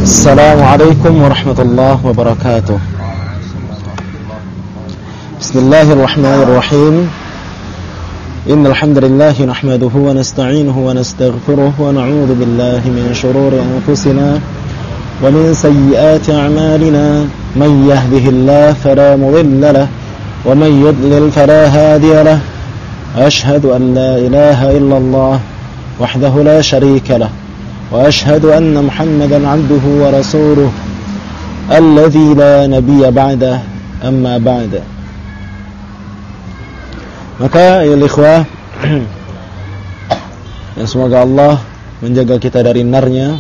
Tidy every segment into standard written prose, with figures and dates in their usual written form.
السلام عليكم ورحمة الله وبركاته. بسم الله الرحمن الرحيم. إن الحمد لله نحمده ونستعينه ونستغفره ونعوذ بالله من شرور أنفسنا ومن سيئات أعمالنا. من يهده الله فلا مضل له ومن يضلل فلا هادي له. أشهد أن لا إله إلا الله وحده لا شريك له وأشهد أن محمدا عبده ورسوله الذي لا نبي بعده. أما بعد. Maka ya ikhwah, semoga Allah menjaga kita dari narnya.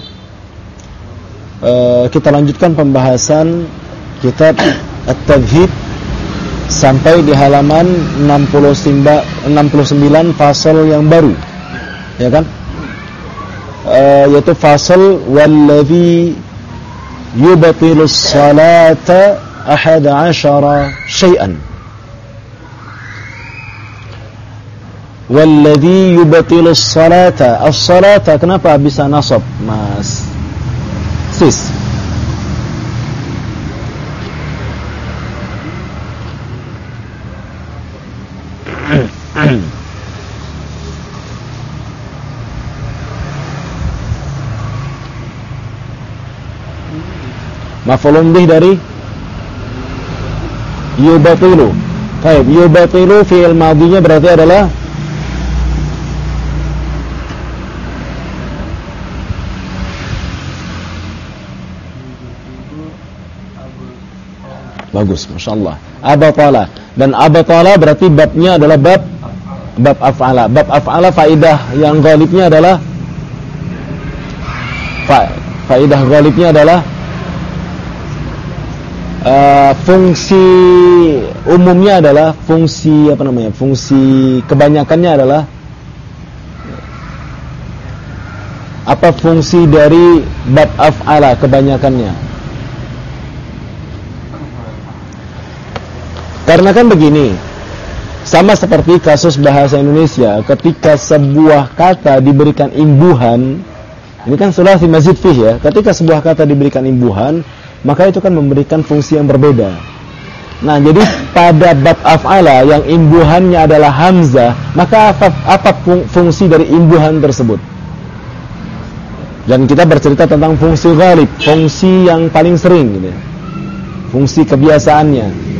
Kita lanjutkan pembahasan kitab At-Tauhid sampai di halaman 69 fasal yang baru, ya kan? Yaitu fasal wallazi yubtilus salata 11 syai'an. Wallazi yubtilus salata. As-salata kenapa bisa nasab, Mas Sis? Maf'ulun bih dari yubatilu. Baik, yubatilu fi'il madhinya berarti adalah bagus, Masya Allah. Abatala. Dan abatala berarti babnya adalah bab af'ala. Bab af'ala faidah yang ghalibnya adalah faidah ghalibnya adalah fungsi umumnya adalah fungsi fungsi kebanyakannya adalah apa fungsi dari bab af'ala kebanyakannya. Karena kan begini, sama seperti kasus bahasa Indonesia, ketika sebuah kata diberikan imbuhan, ini kan sulasi mazid fih ya, ketika sebuah kata diberikan imbuhan, maka itu kan memberikan fungsi yang berbeda. Nah, jadi pada bab af'ala yang imbuhannya adalah hamzah, maka apa fungsi dari imbuhan tersebut? Dan kita bercerita tentang fungsi ghalib, fungsi yang paling sering gitu ya. Fungsi kebiasaannya.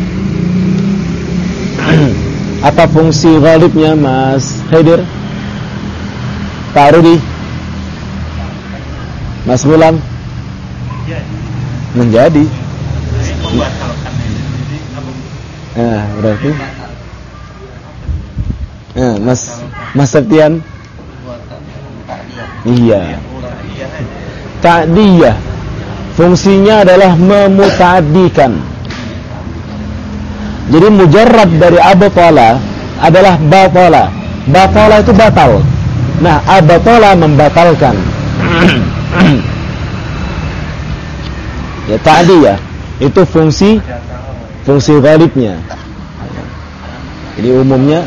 Apa fungsi ghalibnya, Mas Khidir? Pak Rudi? Mas Mulam? Menjadi. Berarti Mas Septian? Iya. Ta'diyah. Fungsinya adalah memuta'addikan. Jadi mujarrad dari abatala adalah batala. Batala itu batal. Nah, abatala membatalkan. Ya, ta'diyah itu fungsi ghalibnya. Jadi umumnya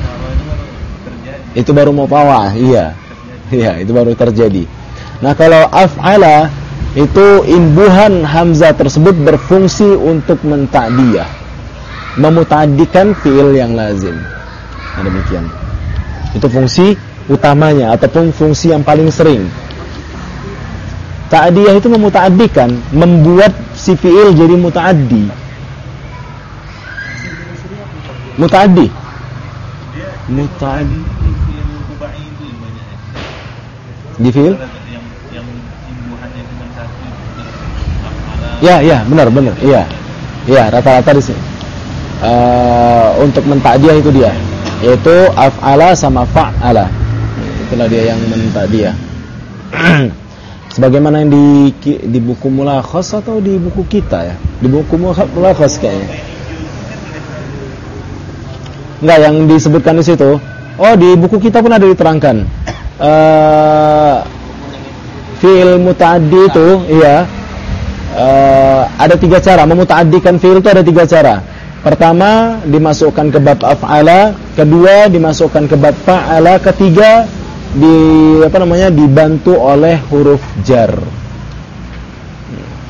itu baru mutawah, iya, itu baru terjadi. Nah, kalau af'ala itu imbuhan hamzah tersebut berfungsi untuk menta'diyah, memuta'addikan fi'il yang lazim. Nah, demikian. Itu fungsi utamanya ataupun fungsi yang paling sering. Ta'diyah itu memuta'addikan, membuat si fi'il jadi muta'addi. Muta'addi. Di fi'il? Ya, benar. Iya, rata-rata di sini. Untuk menta'diyah itu dia, yaitu af'ala sama fa'ala. Itulah dia yang menta'diyah. Sebagaimana yang di buku Mulakhas atau di buku kita ya? Di buku Mulakhas kayaknya. Enggak, yang disebutkan di situ. Oh, di buku kita pun ada diterangkan. Fi'il muta'addi itu, iya. Ada 3 cara memuta'addikan fi'il itu, ada 3 cara. Pertama, dimasukkan ke bab af'ala, kedua dimasukkan ke bab fa'ala, ketiga dibantu oleh huruf jar.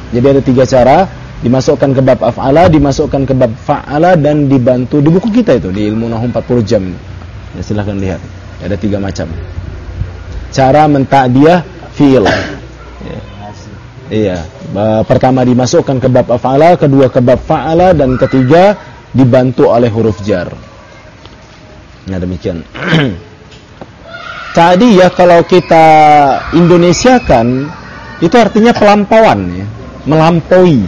Jadi ada 3 cara, dimasukkan ke bab af'ala, dimasukkan ke bab fa'ala, dan dibantu di buku kita itu, di Ilmu Nahwu 40 jam. Ya, silahkan lihat. Ada 3 macam. Cara menta'diyah fi'il. Ya. Iya. Pertama dimasukkan ke bab af'ala, kedua ke bab fa'ala, dan ketiga dibantu oleh huruf jar. Nah, demikian. Ta'diyah kalau kita Indonesiakan itu artinya pelampauan, ya. Melampaui.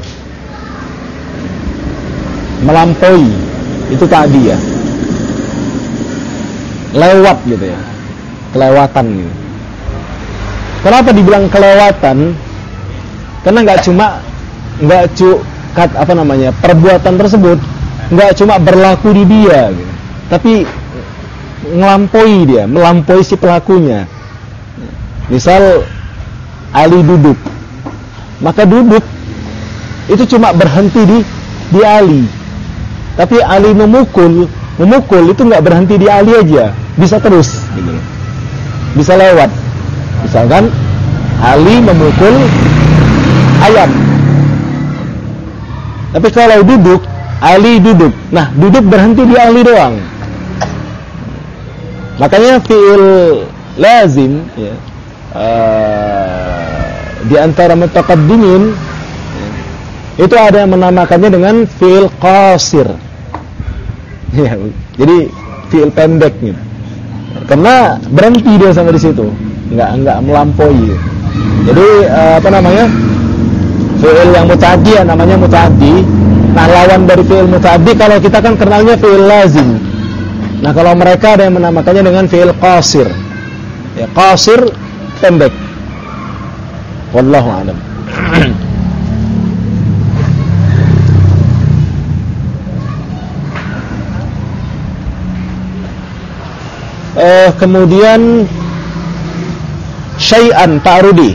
Itu ta'diyah. Lewat gitu ya. Kelewatan gitu. Kenapa dibilang kelewatan? Karena perbuatan tersebut nggak cuma berlaku di dia gitu. Tapi melampaui si pelakunya. Misal Ali duduk, maka duduk itu cuma berhenti di Ali. Tapi Ali memukul itu nggak berhenti di Ali aja, bisa terus gitu. Bisa lewat. Misalkan Ali memukul ayam, tapi kalau duduk, Ali duduk. Nah, duduk berhenti di Ali doang. Makanya fi'il lazim, ya, di antara mutaqaddimin, itu ada yang menamakannya dengan fi'il qasir. Ya, jadi fi'il pendek gitu. Karena berhenti dia sampai di situ, enggak melampaui. Jadi fi'il yang muta'addi namanya muta'addi. Nah, lawan dari fi'il muta'addi kalau kita kan kenalnya fi'il lazim. Nah, kalau mereka ada yang menamakannya dengan fi'il qasir. Ya, qasir pendek. Wallahu a'lam. Kemudian syai'an ta'rudi.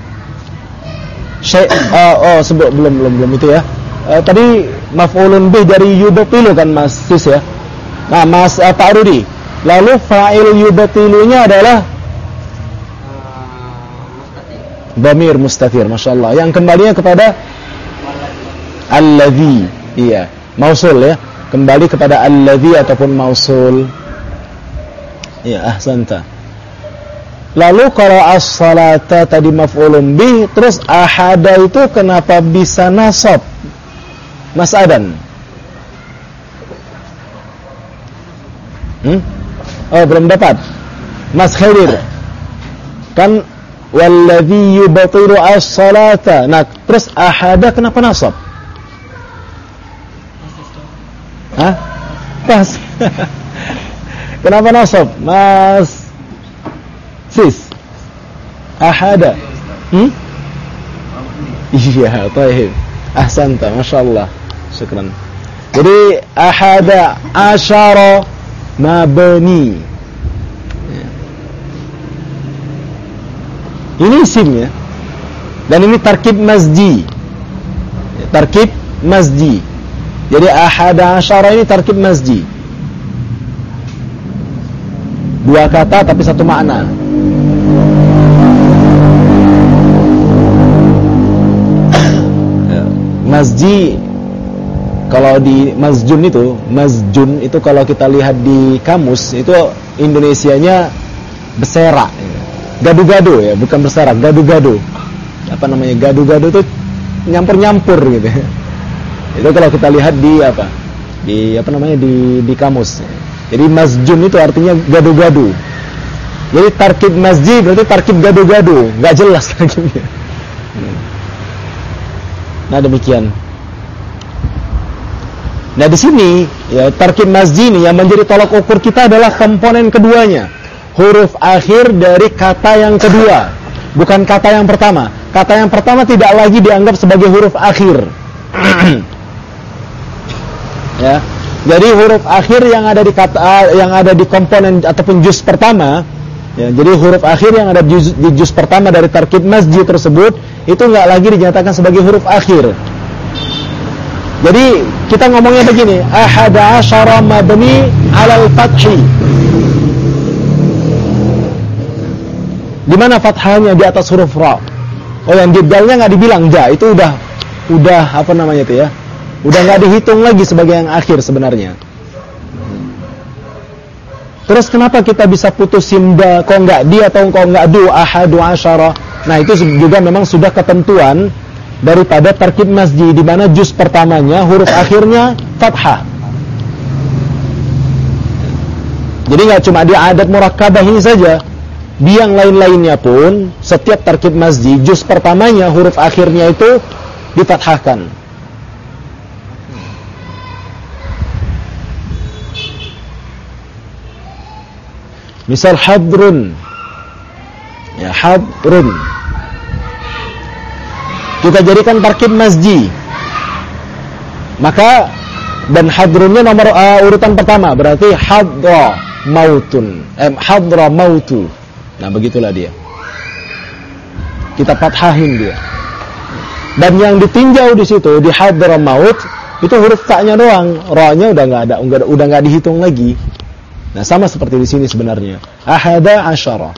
Belum itu ya. Tadi maf'ulun bih dari yubtilu kan Mas Sis ya. Nah, Mas ta'rudi. Lalu fa'il yubtilunya adalah dhamir mustatir, masyaallah, yang kembalinya kepada alladzi. Iya, mausul ya. Kembali kepada alladzi ataupun mausul. Ya, ahsanta. Lalu kalau as-salata tadi maf'ulun bih, terus ahada itu kenapa bisa nasab? Mas Adan. Oh, belum dapat. Mas Khair. Kan walladzi yubtilu as-salata. Nah, terus ahada kenapa nasab? Hah? Pas. Kenapa nasab? Mas Sis. Ahada. Iya, baik. Ahsanta, masyaallah. Syukran. Jadi ahada asyara mabni. Ini isim ya. Dan ini tarkib mazdi. Tarkib mazdi. Jadi ahada asyara ini tarkib mazdi. 2 kata tapi 1 makna. Masji, kalau di masjun itu kalau kita lihat di kamus itu Indonesianya bersera, gadu-gadu ya, bukan bersera, gadu-gadu. Apa namanya, gadu-gadu itu nyampur-nyampur gitu. Itu kalau kita lihat di kamus. Jadi masjun itu artinya gadu-gadu. Jadi tarkib masjid berarti tarkib gadu-gadu, nggak jelas tarkibnya. Nah, demikian. Nah, di sini ya tarkib masjid ini yang menjadi tolak ukur kita adalah komponen keduanya. Huruf akhir dari kata yang kedua, bukan kata yang pertama. Kata yang pertama tidak lagi dianggap sebagai huruf akhir. Ya. Jadi huruf akhir yang ada di kata, yang ada di komponen ataupun juz pertama, ya, jadi huruf akhir yang ada di juz pertama dari tarkib masjid tersebut itu enggak lagi dinyatakan sebagai huruf akhir. Jadi kita ngomongnya begini, ahada asyara mabni 'alal fathi. Di mana fathahnya? Di atas huruf ra. Oh, yang di dalnya enggak dibilang ja, itu udah udah apa namanya itu ya, udah nggak dihitung lagi sebagai yang akhir sebenarnya. Terus kenapa kita bisa putusin da kok nggak di atau kok nggak du ahadu asyara? Nah itu juga memang sudah ketentuan daripada tarkib masji, di mana juz pertamanya huruf akhirnya fathah. Jadi nggak cuma di adat murakkabah ini saja, di yang lain-lainnya pun setiap tarkib masji juz pertamanya huruf akhirnya itu difathahkan. Misal hadrun, ya hadrun, kita jadikan tarkib masji, maka dan hadrunnya nomor urutan pertama, berarti hadra mautun, hadra mautu. Nah begitulah dia, kita fathahin dia. Dan yang ditinjau di situ di hadra maut itu huruf ta-nya doang, ra-nya udah nggak ada, udah nggak dihitung lagi. Nah sama seperti di sini sebenarnya. Ahada asyara.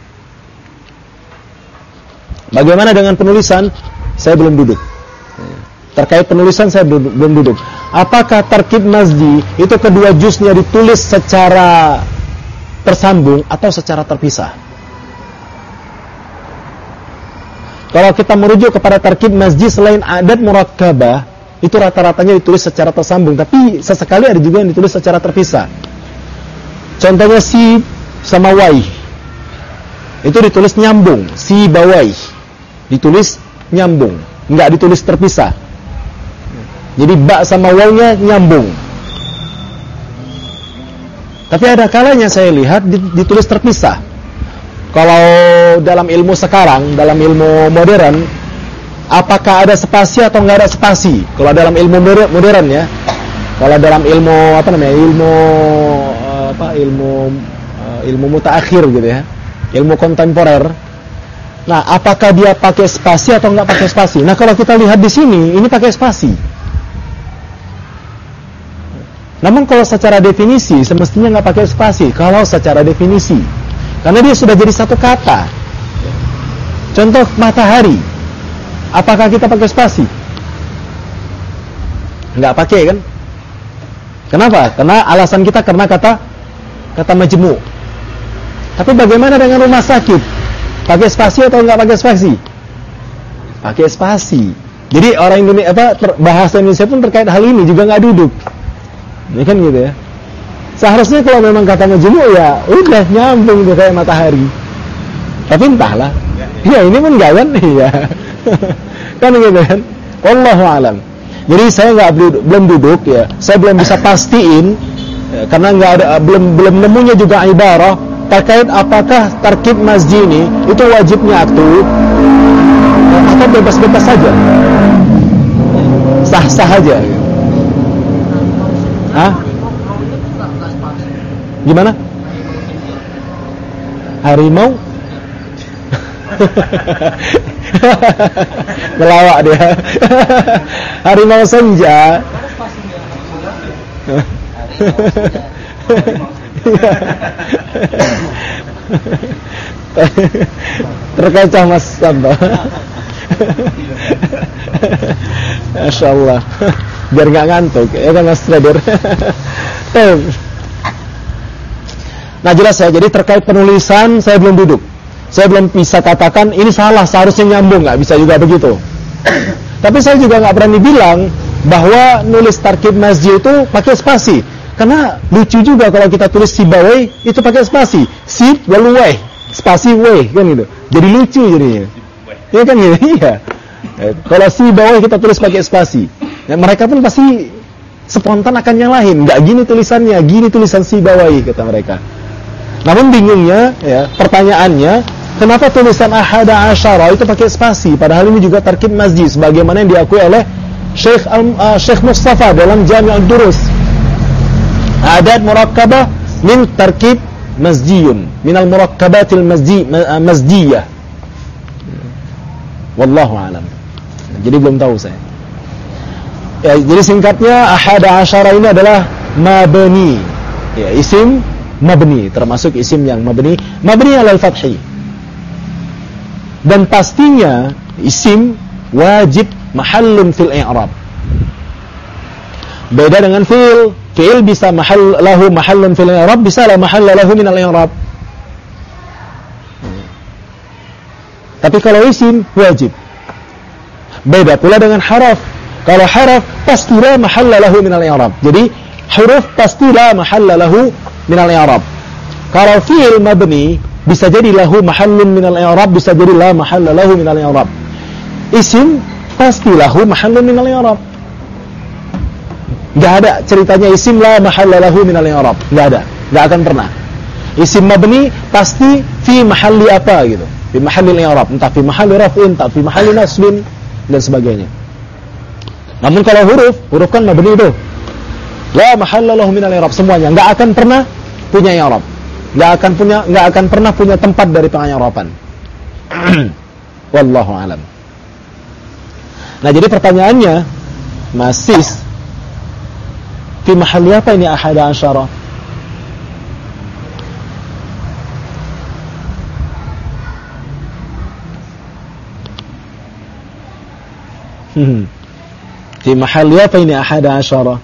Bagaimana dengan penulisan? Saya belum duduk. Terkait penulisan saya belum duduk. Apakah tarkib masji itu kedua juznya ditulis secara tersambung atau secara terpisah? Kalau kita merujuk kepada tarkib masji selain adat murakkabah, itu rata-ratanya ditulis secara tersambung, tapi sesekali ada juga yang ditulis secara terpisah. Contohnya si sama wai, itu ditulis nyambung, si bawai ditulis nyambung, nggak ditulis terpisah. Jadi ba sama wawnya nyambung. Tapi ada kalanya saya lihat ditulis terpisah. Kalau dalam ilmu sekarang, dalam ilmu modern, apakah ada spasi atau nggak ada spasi? Kalau dalam ilmu modern ya, kalau dalam ilmu apa namanya, ilmu mutaakhir gitu ya, ilmu kontemporer. Nah, apakah dia pakai spasi atau nggak pakai spasi? Nah, kalau kita lihat di sini, ini pakai spasi. Namun kalau secara definisi semestinya nggak pakai spasi. Kalau secara definisi, karena dia sudah jadi satu kata. Contoh matahari, apakah kita pakai spasi? Nggak pakai kan? Kenapa? Karena alasan kita karena kata majmu'. Tapi bagaimana dengan rumah sakit? Pakai spasi atau nggak pakai spasi? Pakai spasi. Jadi orang Indonesia bahasa Indonesia pun terkait hal ini juga nggak duduk. Ini kan gitu ya. Seharusnya kalau memang kata majmu' ya udah nyambung tuh kayak matahari. Tapi entahlah. Ya ini pun enggak kan? Iya. Kan gitu kan? Wallahu a'lam. Jadi saya belum duduk ya. Saya belum bisa pastiin ya, karena belum nemunya juga ibarah terkait apakah tarkib masji ini itu wajibnya aktu atau bebas-bebas saja. Sah-sah aja. Hah? Gimana? Harimau? Melawak dia. Harimau senja. Terkacau Mas Santo. Masya Allah. Biar nggak ngantuk, ya kan Mas Trader. Nah jelas ya, jadi terkait penulisan saya belum duduk. Saya belum bisa katakan ini salah, seharusnya nyambung, nggak bisa juga begitu. Tapi saya juga nggak berani bilang bahwa nulis tarkib masji itu pakai spasi. Karena lucu juga kalau kita tulis sibawai itu pakai spasi. Sib lalu wai, spasi wai kan gitu. Jadi lucu jadinya. Iya kan gitu. Iya. Kalau sibawai kita tulis pakai spasi. Ya, mereka pun pasti spontan akan yang lain. Nggak gini tulisannya, gini tulisan sibawai kata mereka. Namun bingungnya ya, pertanyaannya, kenapa tulisan ahada asyara itu pakai spasi? Padahal ini juga tarkib masji sebagaimana yang diakui oleh Syekh Mustafa dalam Jami'ud Durus. Adat murakkabah min tarkib masjiyun, minal murakkabatil masjiyah. Wallahu a'lam. Jadi belum tahu saya. Ya, jadi singkatnya ahada asyara ini adalah mabni. Ya, isim mabni, termasuk isim yang mabni alal fathi. Dan pastinya isim wajib mahallun fil i'rab. Beda dengan fi'il. Fi'il bisa lahu mahallun fil i'rab, bisa la mahalla lahu min al-i'rab. Tapi kalau isim wajib. Beda pula dengan haraf. Kalau haraf pasti la mahalla lahu min al-i'rab. Jadi huruf pasti la mahalla lahu min al-i'rab. Kalau fi'il mabni bisa jadi lahu mahallun min al-i'rab, bisa jadi la mahalla lahu min al-i'rab. Isim pasti lahu mahallun min al-i'rab. Enggak ada ceritanya isim la mahalla lahu min al-i'rab. Enggak ada. Enggak akan pernah. Isim mabni pasti fi mahalli apa gitu. Fi mahalli al-i'rab, entah fi mahalli raf'in, entah fi mahalli nasbin dan sebagainya. Namun kalau huruf kan mabni itu. La mahalla lahu min al-i'rab, semuanya enggak akan pernah punya i'rab. Enggak akan pernah punya tempat dari pengi'raban. Wallahu alam. Nah, jadi pertanyaannya, masih fi mahalli apa ini ahada asyara? Fi mahalli apa ini ahada asyara?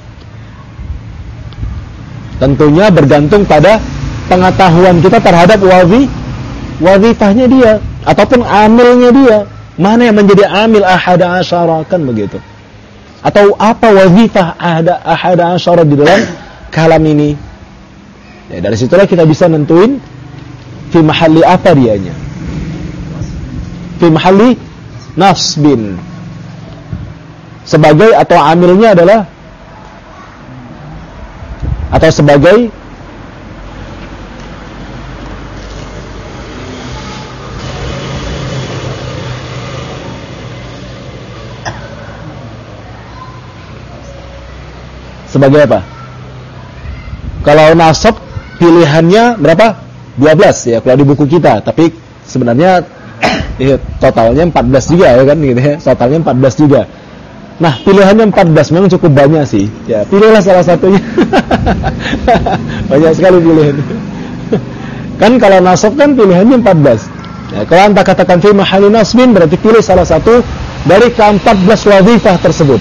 Tentunya bergantung pada pengetahuan kita terhadap wazifahnya dia ataupun amilnya dia. Mana yang menjadi amil ahada asyara, kan begitu. Atau apa wazifah ahada asyara di dalam kalam ini. Ya, dari situlah kita bisa nentuin fi mahalli apa dianya. Fi mahalli nasbin. Sebagai atau amilnya adalah atau sebagai apa? Kalau nasab pilihannya berapa? 12 ya kalau di buku kita, tapi sebenarnya totalnya 14 juga ya kan gitu ya. Totalnya 14 juga. Nah, pilihannya 14 memang cukup banyak sih. Ya, pilihlah salah satunya. Banyak sekali pilihan. Kan kalau nasab kan pilihannya 14. Ya, kalau anda katakan fi mahalli nasbin berarti pilih salah satu dari ke-14 wazifah tersebut.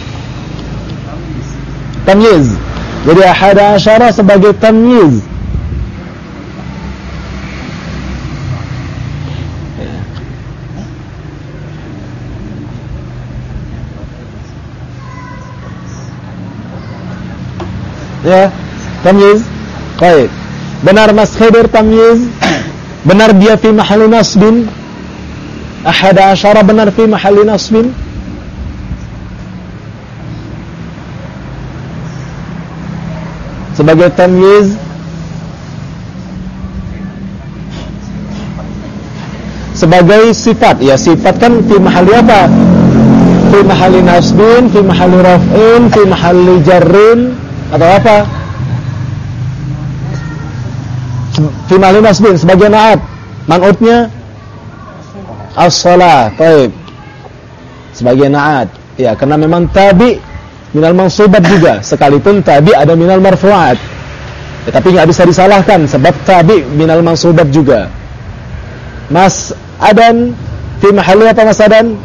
Tamyiz. Jadi ahada asyara sebagai tamyiz. Ya, tamyiz. Baik. Benar Mas Khidir tamyiz? Benar dia fi mahalli nasbin? Ahada asyara benar fi mahalli nasbin? Sebagai tamyiz. Sebagai sifat. Ya, sifat kan fi mahalli apa? Fi mahalli nasbin, fi mahalli raf'in, fi mahalli jarrin, atau apa? Fi mahalli nasbin sebagai na'at. Man'utnya as-shalah. Baik. Sebagai na'at. Ya, karena memang tabi minal mansubat juga, sekalipun tabi ada minal marfu'at. Ya, tapi enggak bisa disalahkan sebab tabi minal mansubat juga. Mas Adan fi mahalli apa Mas Adan?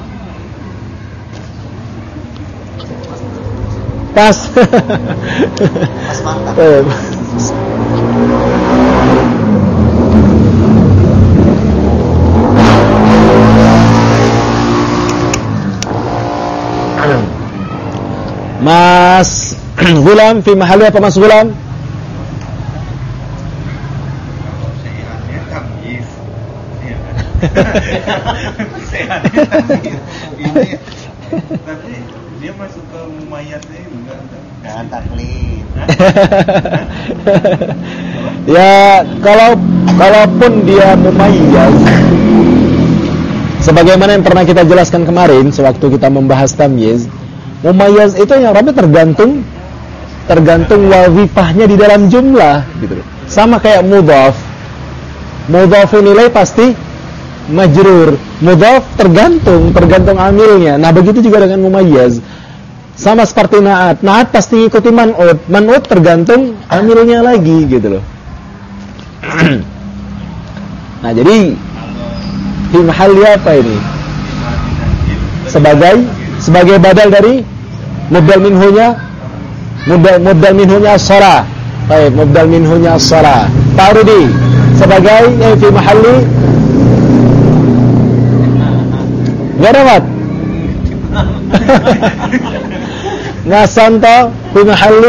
Pas. Pas mantap. Mas Gulam fi mahalli apa Mas Gulam? Sehatnya tamyiz. Sehatnya tamyiz. Tapi dia masuk ke mumayyaznya enggak? Jangan taklid. Ya, kalaupun dia mumayyaz, sebagaimana yang pernah kita jelaskan kemarin sewaktu kita membahas tamyiz, mumayyaz itu yang Rabbi tergantung wazifahnya di dalam jumlah gitu. Sama kayak mudhaf. Mudhaf nilai pasti majrur. Mudhaf tergantung amilnya. Nah, begitu juga dengan mumayyaz. Sama seperti na'at. Na'at pasti ikuti man'ut. Man'ut tergantung amilnya lagi gitu loh. Nah, jadi fi mahalli apa ini? sebagai badal dari mubdal minhunya as-shalah. Baik, mubdal minhunya as-shalah. Ta'rudi sebagai fi mahalli enggak dapat. Masanto fi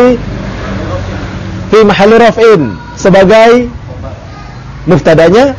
mahalli raf'in sebagai muftadanya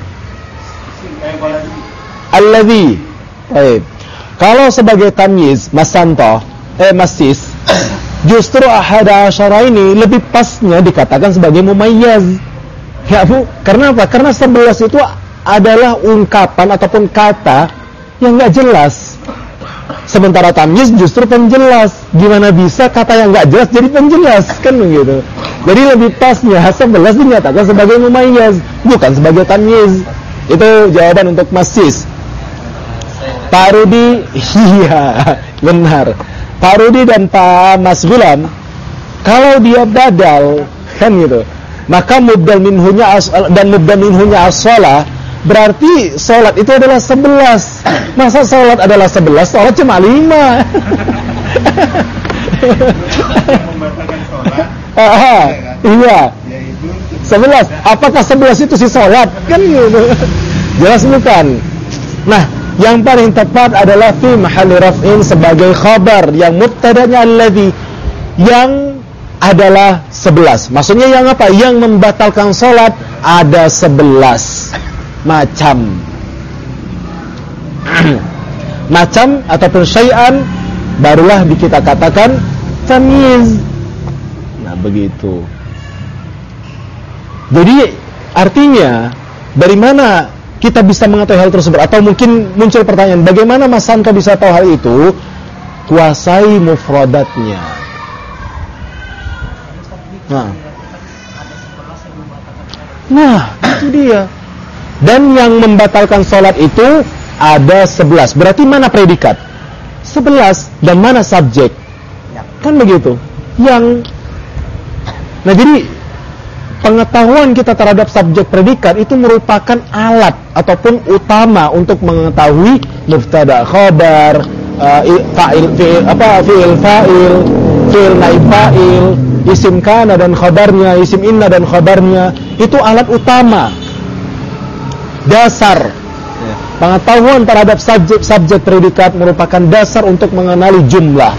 alladhi. Baik. Kalau sebagai tamyiz masanto masis, justru ahada asyara ini lebih pasnya dikatakan sebagai mumayyaz. Ya Bu, karena apa? Karena 11 itu adalah ungkapan ataupun kata yang enggak jelas. Sementara tamyiz justru penjelas. Gimana bisa kata yang enggak jelas jadi penjelas, kan begitu. Jadi lebih pasnya 11 dinyatakan sebagai mumayyaz, bukan sebagai tamyiz. Itu jawaban untuk masis. Pak Rudi, iya, benar. Pak Rudi dan Pak Mas Gulam, kalau dia badal, kan gitu, maka mubdal minhunya dan mubdal minhunya as-shalah, berarti sholat itu adalah 11. Masa sholat adalah 11, sholat cuma 5. Membatalkan sholat. Iya. 11. Apakah 11 itu si sholat? Kan gitu. Jelas bukan. Nah, yang paling tepat adalah fi mahalli raf'in sebagai khabar yang mubtadanya alladhi, yang adalah 11. Maksudnya yang apa? Yang membatalkan sholat ada 11 macam. Macam ataupun syai'an, barulah kita katakan tamyiz. Nah, begitu. Jadi artinya dari mana kita bisa mengetahui hal tersebut? Atau mungkin muncul pertanyaan, bagaimana Mas Santo bisa tahu hal itu? Kuasai mufradatnya. Nah, itu dia. Dan yang membatalkan sholat itu ada 11. Berarti mana predikat? 11. Dan mana subjek? Kan begitu. Nah, jadi pengetahuan kita terhadap subjek predikat itu merupakan alat ataupun utama untuk mengetahui mubtada, khabar, fi'il fa'il, fi'il naib fa'il, isim kana dan khabarnya, isim inna dan khabarnya. Itu alat utama. Dasar. Pengetahuan terhadap subjek predikat merupakan dasar untuk mengenali jumlah.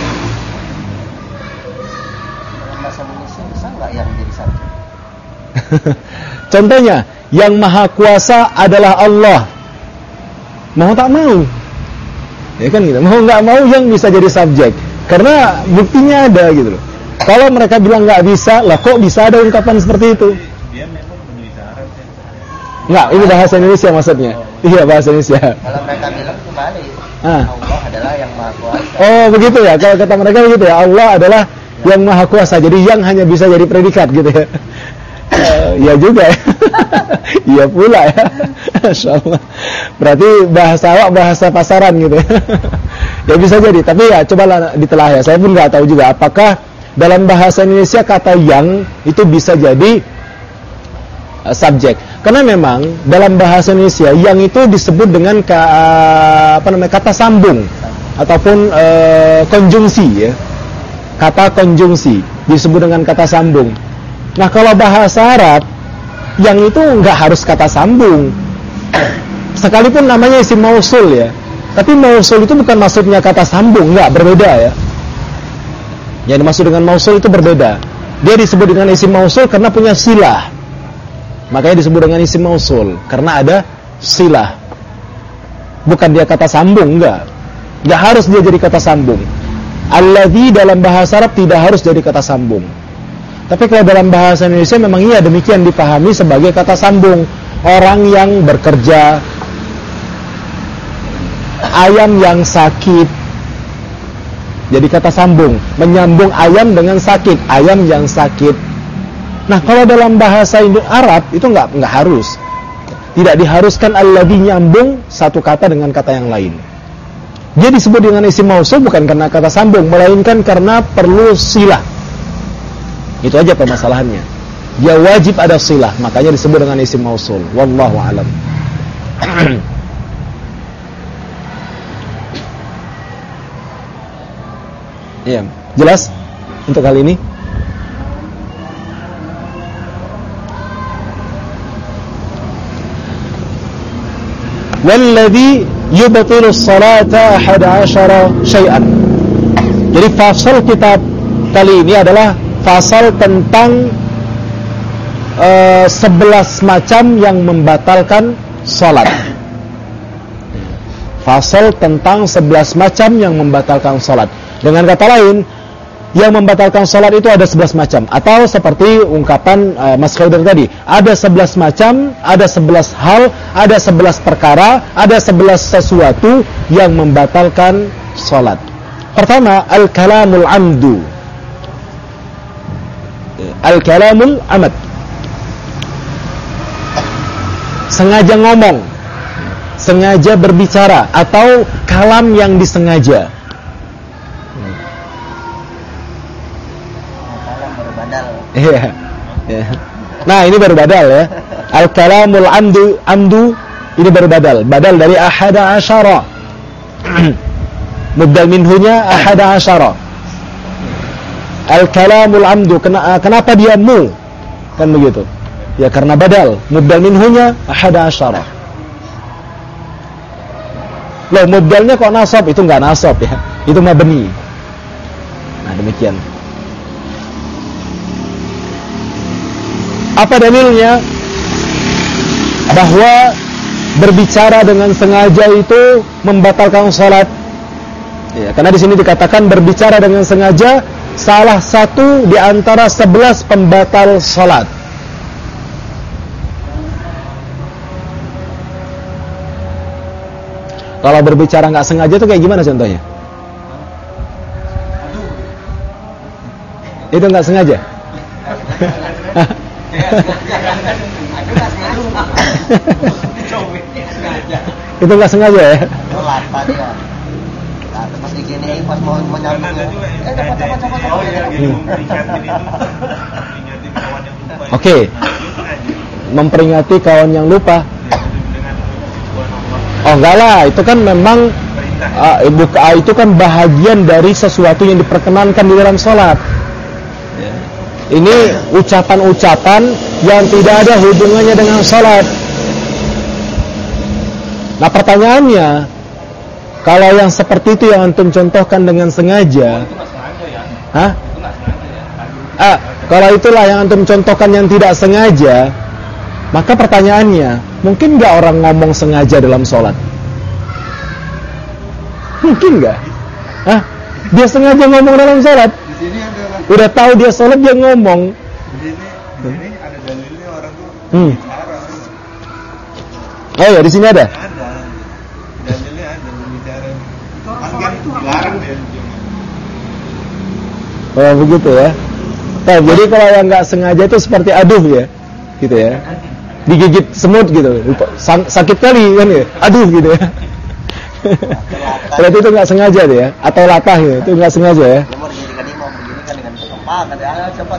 Contohnya, yang maha kuasa adalah Allah. Mau tak mau, ya kan gitu. Mau nggak mau yang bisa jadi subjek, karena buktinya ada gitu loh. Kalau mereka bilang nggak bisa, lah kok bisa ada ungkapan seperti itu? Dia memang menulis Arab ya. Nggak, ini bahasa Indonesia maksudnya. Iya, bahasa Indonesia. Kalau mereka bilang kembali, Allah adalah yang maha kuasa. Oh begitu ya, kalau kata mereka begitu ya, Allah adalah yang maha kuasa. Jadi yang hanya bisa jadi predikat gitu ya. Ya juga ya. Iya pula ya. Insyaallah. Berarti bahasa awak bahasa pasaran gitu ya. Ya bisa jadi, tapi ya cobalah ditelah ya. Saya pun nggak tahu juga apakah dalam bahasa Indonesia kata yang itu bisa jadi subjek. Karena memang dalam bahasa Indonesia yang itu disebut dengan kata sambung ataupun konjungsi ya. Kata konjungsi disebut dengan kata sambung. Nah, kalau bahasa Arab yang itu enggak harus kata sambung. Sekalipun namanya isim mausul ya. Tapi mausul itu bukan maksudnya kata sambung, enggak, berbeda ya. Yang dimaksud dengan mausul itu berbeda. Dia disebut dengan isim mausul karena punya silah. Makanya disebut dengan isim mausul karena ada silah. Bukan dia kata sambung, enggak. Enggak harus dia jadi kata sambung. Alladzi dalam bahasa Arab tidak harus jadi kata sambung. Tapi kalau dalam bahasa Indonesia memang iya demikian dipahami sebagai kata sambung. Orang yang bekerja, ayam yang sakit, jadi kata sambung, menyambung ayam dengan sakit, ayam yang sakit. Nah, kalau dalam bahasa Arab itu enggak harus. Tidak diharuskan alladzi nyambung satu kata dengan kata yang lain. Dia disebut dengan isim mausul bukan karena kata sambung, melainkan karena perlu silah. Itu aja permasalahannya. Dia wajib ada silah, makanya disebut dengan isim mausul. Wallahu a'lam. Iya, jelas untuk hal ini? Walladhi yubtilu as-salata 11 syai'an. Jadi fasal kitab kali ini adalah fasal tentang 11 macam yang membatalkan salat. Fasal tentang 11 macam yang membatalkan salat. Dengan kata lain, yang membatalkan salat itu ada 11 macam. Atau seperti ungkapan Mas Khaidir tadi, ada 11 macam, ada 11 hal, ada 11 perkara, ada 11 sesuatu yang membatalkan salat. Pertama, al-kalamul amdu. Al-kalamul amad. Sengaja ngomong, sengaja berbicara, atau kalam yang disengaja. Iya. Nah, ini baru badal ya. Al-kalamul amdu ini baru badal. Badal dari ahada asyara. Mubdal minhunya ahada asyara. Al-kalamul amdu, kenapa dia mu? Kan begitu. Ya karena badal. Mubdal minhunya ahada asyara. Loh, mubdalnya kok nasab? Itu enggak nasab ya. Itu mabni. Nah, demikian. Apa dalilnya? Bahwa berbicara dengan sengaja itu membatalkan salat. Ya, karena di sini dikatakan berbicara dengan sengaja salah satu di antara 11 pembatal salat. Kalau berbicara nggak sengaja itu kayak gimana contohnya? Itu nggak sengaja. Itu nggak sengaja ya? Pas mau nyambung. Oke. Memperingati kawan yang lupa. Oh enggak lah, itu kan memang itu kan bahagian dari sesuatu yang diperkenankan di dalam sholat. Ini ucapan-ucapan yang tidak ada hubungannya dengan sholat. Nah pertanyaannya, kalau yang seperti itu yang antum contohkan dengan sengaja, hah? Kalau itulah yang antum contohkan yang tidak sengaja, maka pertanyaannya, mungkin nggak orang ngomong sengaja dalam sholat? Mungkin nggak? Hah? Dia sengaja ngomong dalam sholat? Udah tahu dia sholat dia ngomong. Di sini ada dalilnya orang tuh bicara. Oh ya, di sini ada. Ada. Dalilnya ada berbicara. Kan dilarang dia. Oh begitu ya. Nah, jadi kalau yang nggak sengaja itu seperti aduh ya, gitu ya. Digigit semut gitu, sakit kali kan ya. Aduh gitu ya. Berarti itu nggak sengaja deh ya, atau latah ya, itu nggak sengaja ya. Cepat.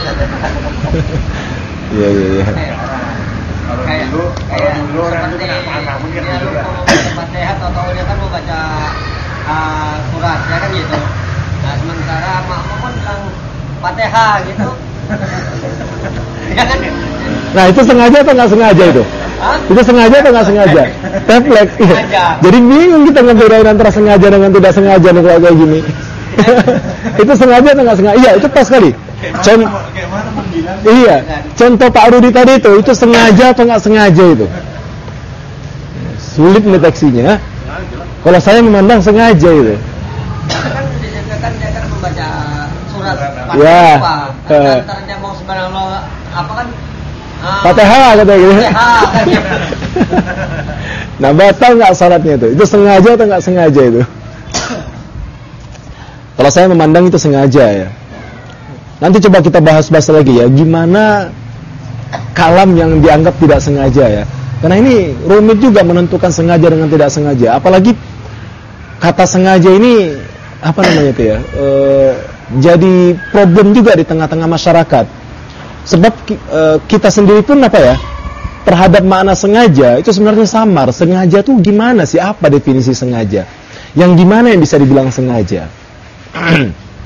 Iya. Kalau dulu orang itu kan anak mungkin juga. Fatihah atau dia kan mau baca surat ya kan gitu. Nah sementara makmum kan bilang Fatihah gitu. Ya kan? Nah itu sengaja atau nggak sengaja itu? Hah? Itu sengaja atau nggak sengaja? Refleks. Jadi bingung kita ngebedain antara sengaja dengan tidak sengaja nih kalau kayak gini. Itu sengaja atau nggak sengaja? Iya, itu pas kali. Iya, contoh Pak Rudi tadi itu sengaja atau nggak sengaja itu? Sulit deteksinya. Kalau saya memandang sengaja itu. Kan dia kan membaca surat ya. Antara dia mau subhanallah apa kan? Fatihah kata gitu. Nah, batal nggak salatnya itu? Itu sengaja atau nggak sengaja itu? Kalau saya memandang itu sengaja ya. Nanti coba kita bahas-bahas lagi ya, gimana kalam yang dianggap tidak sengaja ya. Karena ini rumit juga menentukan sengaja dengan tidak sengaja. Apalagi kata sengaja ini apa namanya itu ya? Jadi problem juga di tengah-tengah masyarakat. Sebab kita sendiri pun apa ya? Terhadap makna sengaja itu sebenarnya samar. Sengaja tuh gimana sih? Apa definisi sengaja? Yang gimana yang bisa dibilang sengaja?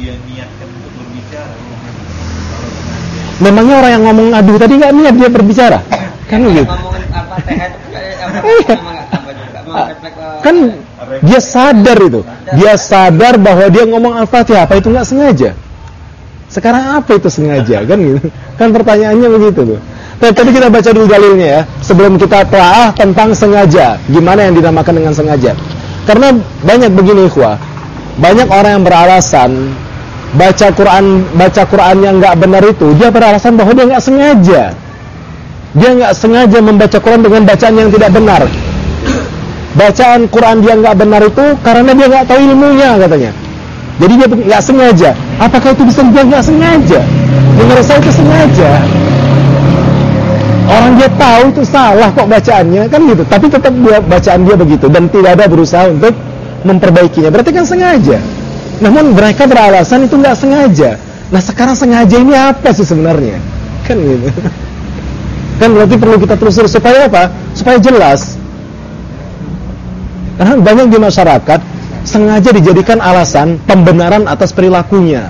dia niatkan untuk berbicara. Memangnya orang yang ngomong aduh tadi nggak niat dia berbicara? Kan gitu. Ngomongin Al-Fatihah itu memang nggak tambah juga. Memang refleks Kan dia sadar itu. Dia sadar bahwa dia ngomong Al-Fatihah, apa itu nggak sengaja? Sekarang apa itu sengaja? Kan gitu. Kan pertanyaannya begitu tuh. Tadi kita baca dulu dalilnya ya, sebelum kita telah tentang sengaja. Gimana yang dinamakan dengan sengaja? Karena banyak begini ikhwah. Banyak orang yang beralasan baca Quran yang nggak benar itu, dia beralasan bahwa dia nggak sengaja. Dia nggak sengaja membaca Quran dengan bacaan yang tidak benar. Bacaan Quran dia nggak benar itu karena dia nggak tahu ilmunya katanya. Jadi dia nggak sengaja. Apakah itu bisa dia nggak sengaja? Menurut saya itu sengaja. Orang dia tahu itu salah kok bacaannya kan gitu. Tapi tetap bacaan dia begitu dan tidak ada berusaha untuk memperbaikinya. Berarti kan sengaja. Namun mereka beralasan itu nggak sengaja. Nah sekarang sengaja ini apa sih sebenarnya? Kan gitu. Kan berarti perlu kita telusuri supaya apa? Supaya jelas. Karena banyak di masyarakat sengaja dijadikan alasan pembenaran atas perilakunya.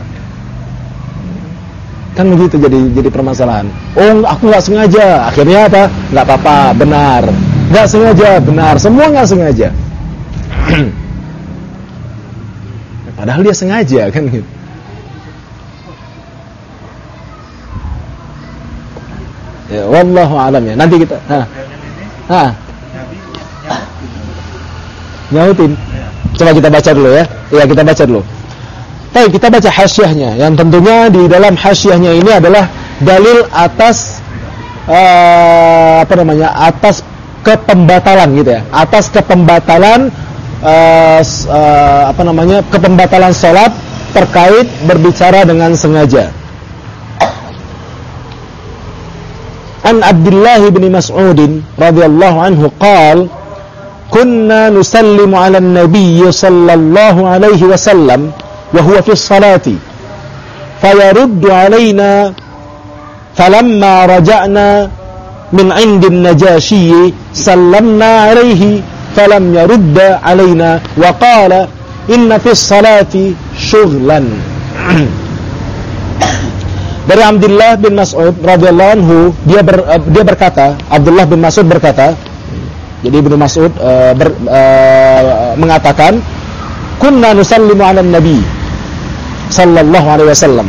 Kan begitu jadi permasalahan. Oh, aku nggak sengaja. Akhirnya apa? Nggak apa-apa, benar. Nggak sengaja, benar. Semua nggak sengaja. Padahal dia sengaja kan gitu. Ya, wallahu a'lam ya. Nanti kita nyautin. Coba kita baca dulu ya. Ya, kita baca dulu. Baik, kita baca hasyiahnya. Yang tentunya di dalam hasyiahnya ini adalah dalil atas atas kepembatalan gitu ya. Atas kepembatalan kepembatalan salat terkait berbicara dengan sengaja. An Abdullah bin Mas'ud radhiyallahu anhu qala kunna nusallimu 'ala an-nabiy sallallahu alaihi wasallam wa huwa fi as-salati fayaruddu 'alaina falamma raja'na min 'indi an-najashi sallamna 'alaihi falam yarudda 'alaina wa qala inna fi as-salati syughlan. Dari Abdullah bin Mas'ud radhiyallahu anhu dia berkata, Abdullah bin Mas'ud berkata, jadi Ibnu Mas'ud mengatakan kunna nusallimu 'alan nabi sallallahu alaihi wasallam.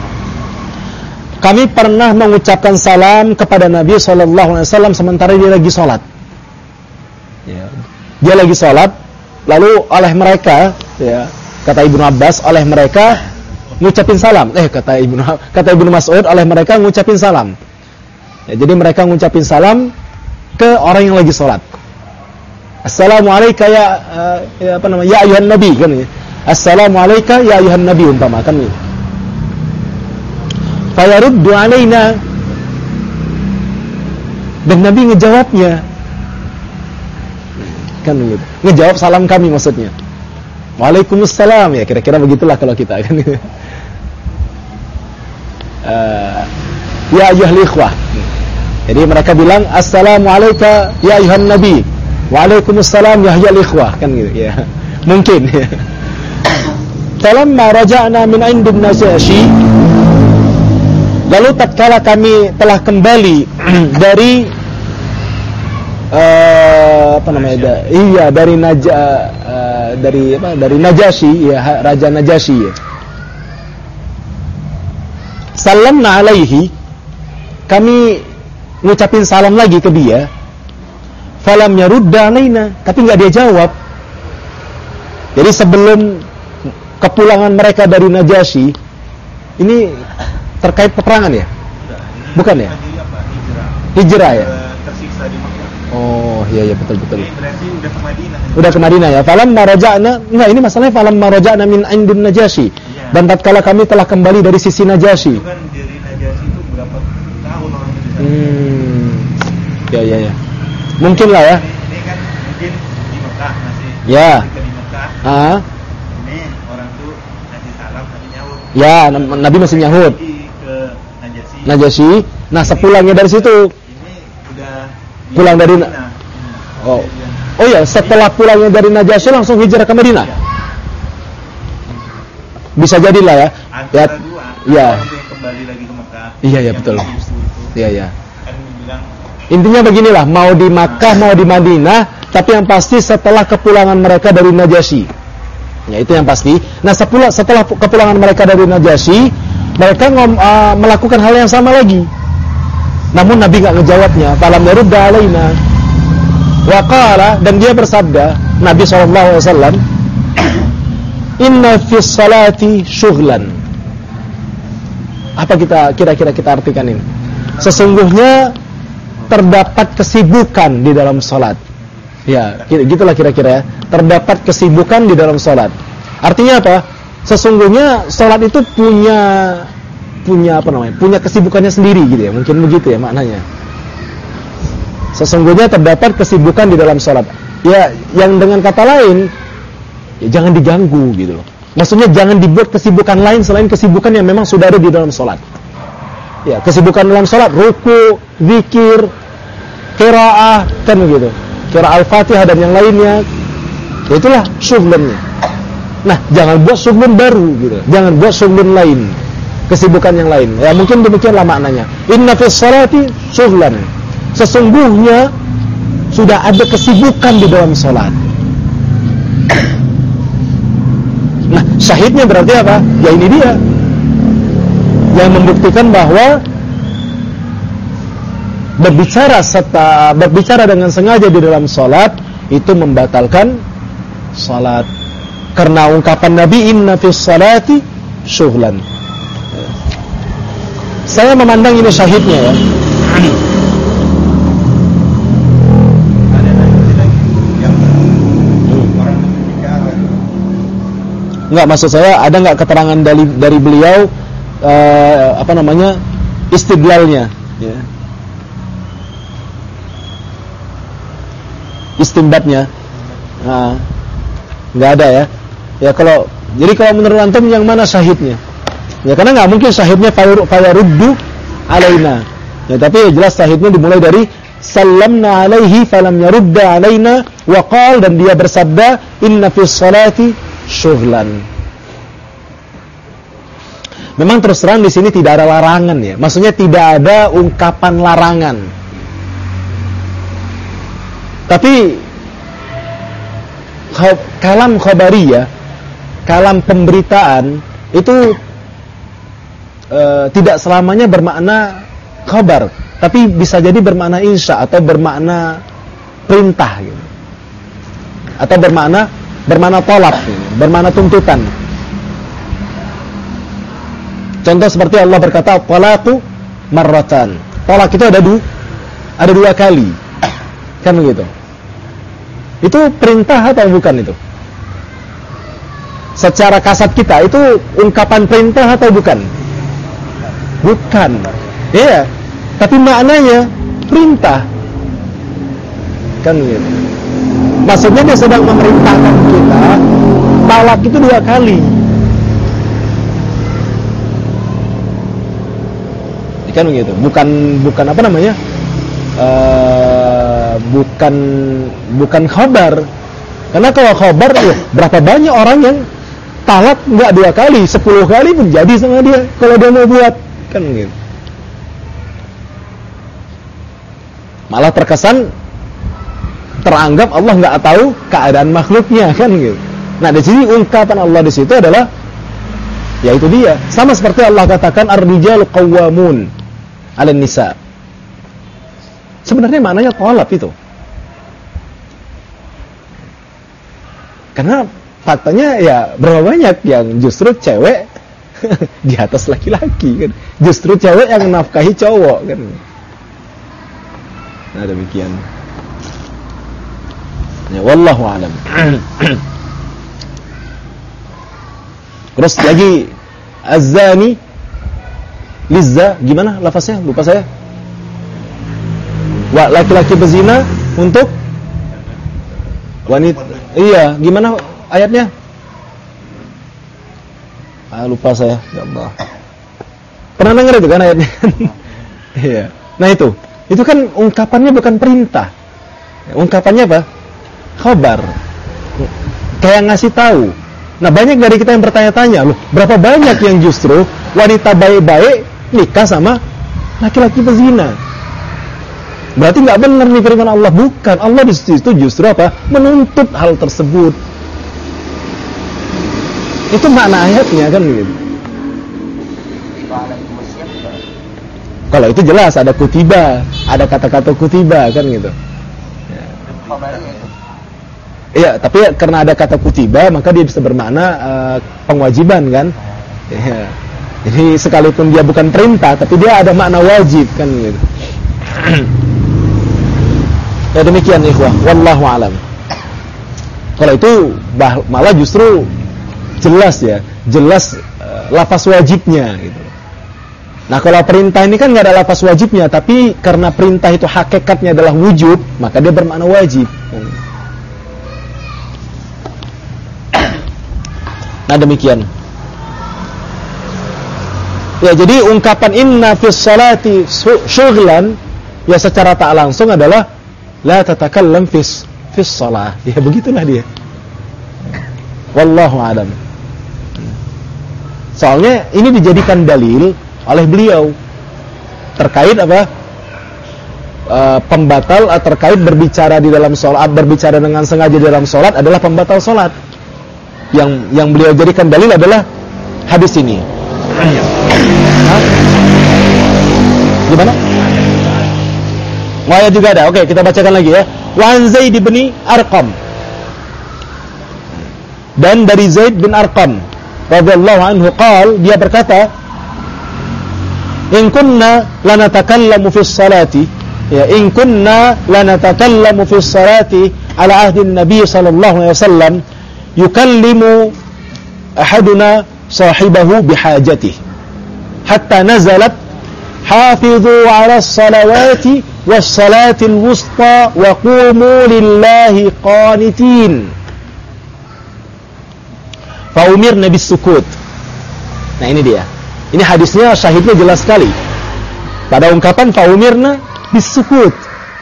Kami pernah mengucapkan salam kepada Nabi sallallahu alaihi wasallam sementara dia lagi salat. Ya. Dia lagi salat, lalu oleh mereka ya, kata Ibnu Abbas, oleh mereka ngucapin salam. Kata Ibnu Mas'ud, oleh mereka ngucapin salam. Ya, jadi mereka ngucapin salam ke orang yang lagi salat. Assalamualaikum ya ayuhan nabi kan ya. Assalamualaikum ya ayuhan nabi umpama kan gitu. Fayaruddu alaina, dan Nabi ngejawabnya kan gitu. Ngejawab salam kami maksudnya. Waalaikumsalam ya, kira-kira begitulah kalau kita kan. Ya ayyuhal ikhwah. Jadi mereka bilang assalamualaikum ya ayuhan nabi. Waalaikumsalam ya ayyuhal ikhwah kan gitu ya. Mungkin ya. Falamma raja'na min 'indin najashi, lalu tatkala kami telah kembali dari dari Najasyi ya, Raja Najasyi ya. Salamna alaihi, kami ngucapin salam lagi ke dia. Falam yarudda alaina, tapi enggak dia jawab. Jadi sebelum kepulangan mereka dari Najasyi, ini terkait peperangan ya? Bukan ya? Hijrah ya? Tersiksa di Makkah. Oh, iya betul. Ini berarti udah ke Madinah. Udah ke Madinah ya. Falamma raja'na, enggak, ini masalahnya falamma raja'na min 'indin Najasyi. Iya. Dan tatkala kami telah kembali dari sisi Najasyi. Itu kan dari Najasyi itu berapa tahun orang itu di sana. Ya. Mungkin lah ya. Ini kan mungkin di Mekah masih. Ya. Ketika di Mekah. Ini orang tuh ngasih salam tapi nyaut. Ya, Nabi masih nyahut. Ke Najasyi. Najasyi. Nah, sepulangnya dari situ. Ini udah Pulang dari Oh ya, setelah pulangnya dari Najasyi langsung hijrah ke Madinah. bisa jadilah ya. Antara dua. Ya. Orang yang kembali lagi ke Mekah. Iya yang betul. Yusuf itu, Iya. Kan bilang Intinya beginilah, mau di Makkah, mau di Madinah, tapi yang pasti setelah kepulangan mereka dari Najasyi. Ya, itu yang pasti. Nah, setelah kepulangan mereka dari Najasyi, mereka melakukan hal yang sama lagi. Namun Nabi enggak ngejawabnya. Falam yarudda alaina. Wa qala, dan dia bersabda, Nabi SAW, inna fis salati syughlan. Apa kira-kira kita artikan ini? Sesungguhnya terdapat kesibukan di dalam salat. Ya, gitulah kira-kira ya. Terdapat kesibukan di dalam salat. Artinya apa? Sesungguhnya salat itu punya kesibukannya sendiri gitu ya. Mungkin begitu ya maknanya. Sesungguhnya terdapat kesibukan di dalam salat. Ya, yang dengan kata lain, ya jangan diganggu gitu loh. Maksudnya jangan dibuat kesibukan lain selain kesibukan yang memang sudah ada di dalam salat. Ya, kesibukan dalam salat, ruku, zikir, qiraah, kan begitu. Qiraah Al-Fatihah dan yang lainnya. Itulah syughlannya. Nah, jangan buat syughlan baru gitu. Jangan buat syughlan lain, kesibukan yang lain. Ya, mungkin demikianlah maknanya. Inna fis salati syughlan. Sesungguhnya sudah ada kesibukan di dalam salat. Nah, syahidnya berarti apa? Ya ini dia yang membuktikan bahwa berbicara dengan sengaja di dalam salat itu membatalkan salat. Karena ungkapan Nabi inna fis salati syughlan. Saya memandang ini syahidnya ya. ada lagi yang orang berbicara. Enggak, maksud saya ada enggak keterangan dari beliau istidlalnya ya. Istinbatnya. Nah, enggak ada ya. Ya kalau menurut antum yang mana syahidnya? Ya karena enggak mungkin syahidnya fayaruddu alaina. Ya tapi jelas syahidnya dimulai dari sallamna alaihi falam yarudda alaina wa qala, dan dia bersabda inna fis salati syughlan. Memang terus terang di sini tidak ada larangan ya. Maksudnya tidak ada ungkapan larangan. Tapi kalam khabariyah, kalam pemberitaan itu tidak selamanya bermakna khabar, tapi bisa jadi bermakna insya atau bermakna perintah gitu. Atau bermakna tolak gitu, bermakna tuntutan. Contoh seperti Allah berkata, talaqu marratan. Talak itu ada dua kali. Kan begitu. Itu perintah atau bukan itu? Secara kasat kita itu ungkapan perintah atau bukan? Bukan. Iya. Tapi maknanya perintah. Kan begitu. Maksudnya dia sedang memerintahkan kita talak itu 2 kali. Kan begitu. Bukan apa namanya? Bukan khabar. Karena kalau khabar ya, berapa banyak orang yang talak enggak 2 kali, 10 kali pun jadi sama dia kalau dia mau buat, kan begitu. Malah terkesan teranggap Allah enggak tahu keadaan makhluknya, kan gitu. Nah, di sini ungkapan Allah di situ adalah ya itu dia. Sama seperti Allah katakan ar-rijalu qawwamun 'alan nisa. Sebenarnya maknanya tolak itu. Karena faktanya ya berapa banyak yang justru cewek di atas laki-laki kan. Justru cewek yang nafkahi cowok kan. Nah, demikian. Ya wallahu a'lam. Terus lagi az-zani lizza, gimana lafaznya? Lupa saya. Laki-laki berzina untuk wanita. Iya, gimana ayatnya? Lupa saya. Ya Allah. Pernah dengar itu kan ayatnya? Iya. Nah itu kan ungkapannya bukan perintah. Ungkapannya apa? Khabar. Kayak ngasih tahu. Nah, banyak dari kita yang bertanya-tanya, loh, berapa banyak yang justru wanita baik-baik nikah sama laki-laki pezina? Berarti nggak benar nih firman Allah. Bukan, Allah di situ justru apa? Menuntut hal tersebut. Itu makna ayatnya kan gitu. Kalau itu jelas ada kutiba, ada kata-kata kutiba kan gitu. Iya, tapi karena ada kata kutiba maka dia bisa bermakna pengwajiban kan. Ya. Jadi sekalipun dia bukan perintah tapi dia ada makna wajib kan gitu. Ya demikian ikhwah, wallahu alam. Kalau itu malah justru jelas ya, jelas lafaz wajibnya gitu. Nah, kalau perintah ini kan nggak ada lafaz wajibnya, tapi karena perintah itu hakikatnya adalah wujub, maka dia bermakna wajib. Nah, demikian. Ya, jadi ungkapan inna fis salati syughlan ya secara tak langsung adalah la tatakallam fis shalah. Ya begitulah dia. Wallahu a'lam. Soalnya ini dijadikan dalil oleh beliau terkait apa? Pembatal terkait berbicara di dalam salat, berbicara dengan sengaja di dalam salat adalah pembatal salat. Yang beliau jadikan dalil adalah hadis ini. Gimana? Ayat juga ada. Oke, kita bacakan lagi ya. Wa an Zaid bin Arqam. Dan dari Zaid bin Arqam radhiyallahu anhu dia berkata, "In kunna lanatakallamu fi sholati." Ya, "In kunna lanatakallamu fi sholati ala ahdi Nabi sallallahu alaihi wasallam, yukallimu ahaduna sahibahu bihajatihi hatta nazalat hafizu 'ala as-salawati was-salatil wusta wa qumu lillahi qanitin." Faumirna bis-sukut. Nah, ini dia. Ini hadisnya syahidnya jelas sekali. Pada ungkapan faumirna bis-sukut.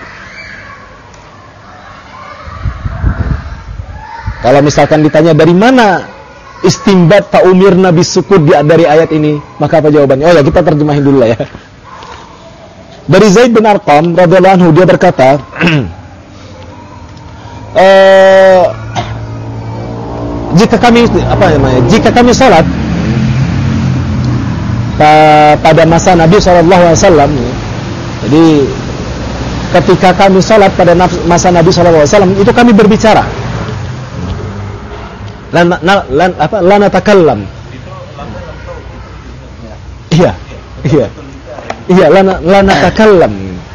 Kalau misalkan ditanya dari mana istinbat faumirna bis-sukut dari ayat ini, maka apa jawabannya? Oh ya, kita terjemahin dulu lah ya. Dari Zaid bin Arqam radhiyallahu anhu dia berkata, jika kami salat pada masa Nabi SAW, jadi ketika kami salat pada masa Nabi SAW itu kami berbicara, lana takallam, iya lana takallam,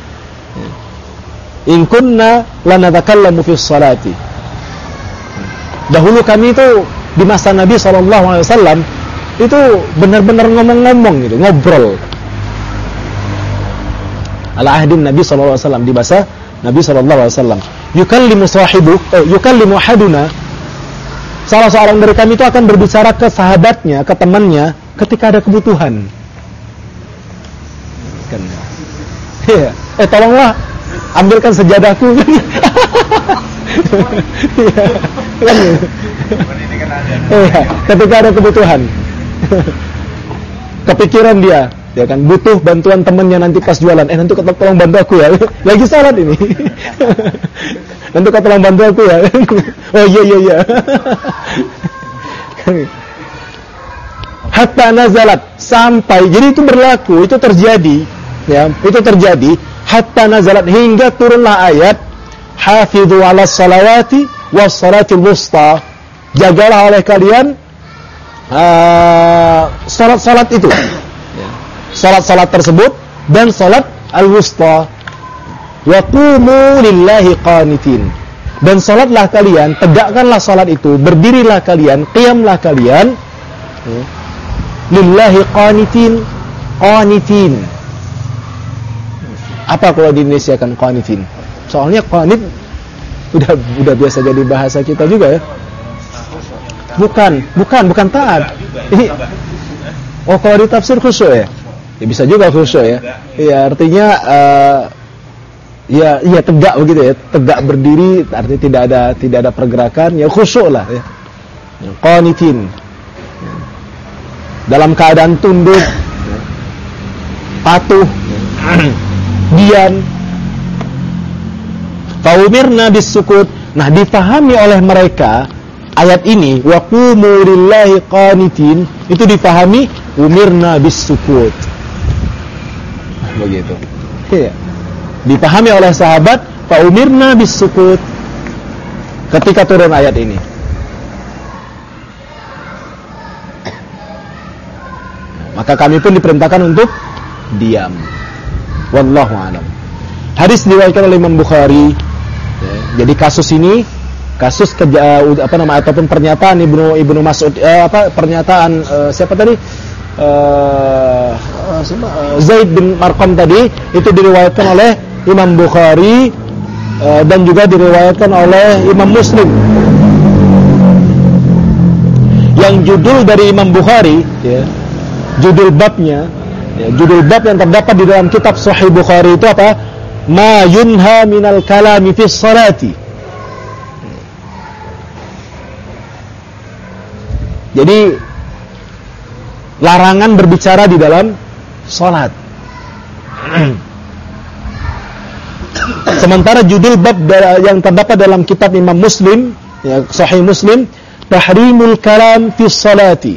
in kunna lana takallamu fi sholati. Dahulu kami itu di masa Nabi SAW itu benar-benar ngomong-ngomong gitu, ngobrol. Ala ahdin Nabi SAW, di masa Nabi SAW. Yukallimu ahaduna, salah seorang dari kami itu akan berbicara ke sahabatnya, ke temannya ketika ada kebutuhan. Kan. Ya, tolonglah ambilkan sejadahku. Ketika ada kebutuhan, kepikiran dia kan butuh bantuan temannya nanti pas jualan. Nanti kau tolong bantu aku ya. Lagi salat ini. Nanti kau tolong bantu aku ya. Oh iya. Hatta nazalat, sampai, jadi itu berlaku, itu terjadi, ya, itu terjadi. Hatta nazalat, hingga turunlah ayat hafidhu 'alas salawati was salatil wusta. Jagalah oleh kalian salat-salat itu. Salat-salat tersebut dan salat al-wusta. Wa qumu lillahi qanitin. Dan salatlah kalian, tegakkanlah salat itu, berdirilah kalian, qiyamlah kalian lillahi qanitin. Qanitin. Apa kalau di Indonesia kan qanitin? Soalnya qanit udah biasa jadi bahasa kita juga ya. Bukan taat. Oh, kalau di tafsir khusyuk ya? Ya bisa juga khusyuk ya. Iya, artinya ya tegak begitu ya. Tegak berdiri, artinya tidak ada pergerakan, ya khusyuk lah ya. qanitin, dalam keadaan tunduk, patuh, diam. Faumirna bisukut. Nah, dipahami oleh mereka ayat ini, wa qumu lillahi qanitin, itu dipahami umirna bisukut. Begitu. Iya. Dipahami oleh sahabat, faumirna bisukut ketika turun ayat ini. Maka kami pun diperintahkan untuk diam. Wallahu a'lam. Hadis diriwayatkan oleh Imam Bukhari. Jadi kasus ini, kasus ataupun pernyataan Ibnu Mas'ud, pernyataan siapa tadi? Zaid bin Marqam tadi, itu diriwayatkan oleh Imam Bukhari dan juga diriwayatkan oleh Imam Muslim. Yang judul dari Imam Bukhari, ya, judul babnya, ya, judul bab yang terdapat di dalam kitab Sahih Bukhari itu apa? Ma yunha minal kalami fis salati. Jadi larangan berbicara di dalam salat. Sementara judul bab yang terdapat dalam kitab Imam Muslim, ya, Sahih Muslim, tahrimul kalam fis salati.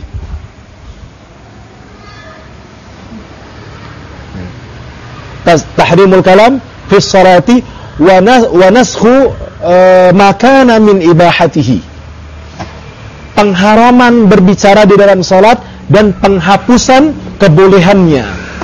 Tahrimul kalam fi sholati wa naskhu ma kana min ibahatihi. Pengharaman berbicara di dalam salat dan penghapusan kebolehannya.